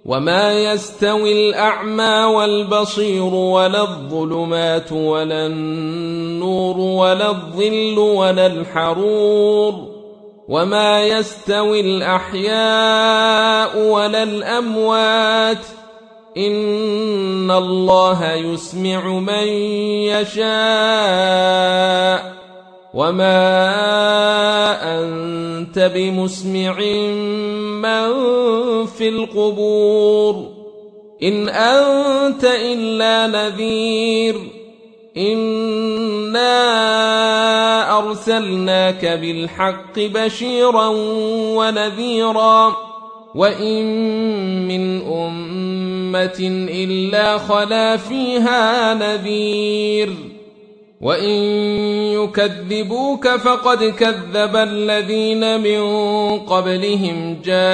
وما يستوي الأعمى والبصير ولا الظلمات ولا النور ولا الظل ولا الحرور وما يستوي الأحياء ولا الأموات إن الله يسمع من يشاء وما أنت بمسمع من في القبور إن أنت إلا نذير إنا أرسلناك بالحق بشيرا ونذيرا وإن من أمة إلا خلا فيها نذير وإن يكذبوك فقد كذب الذين من قبلهم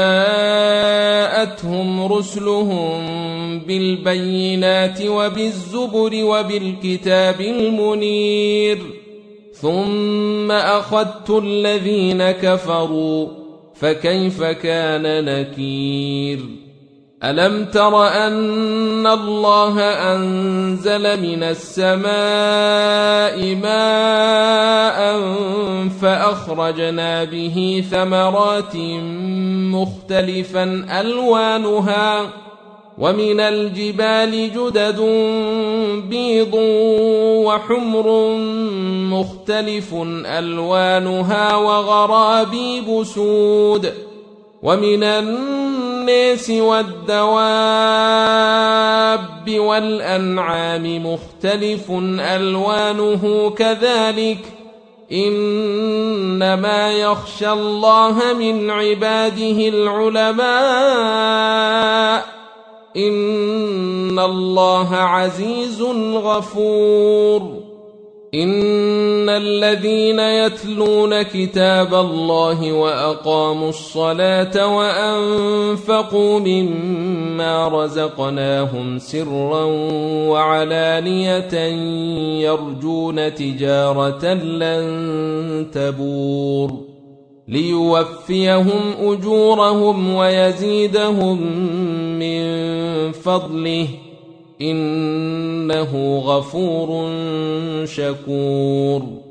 جاءتهم رسلهم بالبينات وبالزبر وبالكتاب المنير ثم أخذت الذين كفروا فكيف كان نكير ألم تر أن الله أنزل من السماء ماء فأخرجنا به ثمرات مختلفا ألوانها ومن الجبال جدد بيض وحمر مختلف ألوانها وغرابيب سود ومن الناس والدواب والأنعام مختلف ألوانه كذلك إنما يخشى الله من عباده العلماء إن الله عزيز غفور إن الذين يتلون كتاب الله وأقاموا الصلاة وأنفقوا مما رزقناهم سرا وعلانية يرجون تجارة لن تبور ليوفيهم أجورهم ويزيدهم من فضله إنه غفور شكور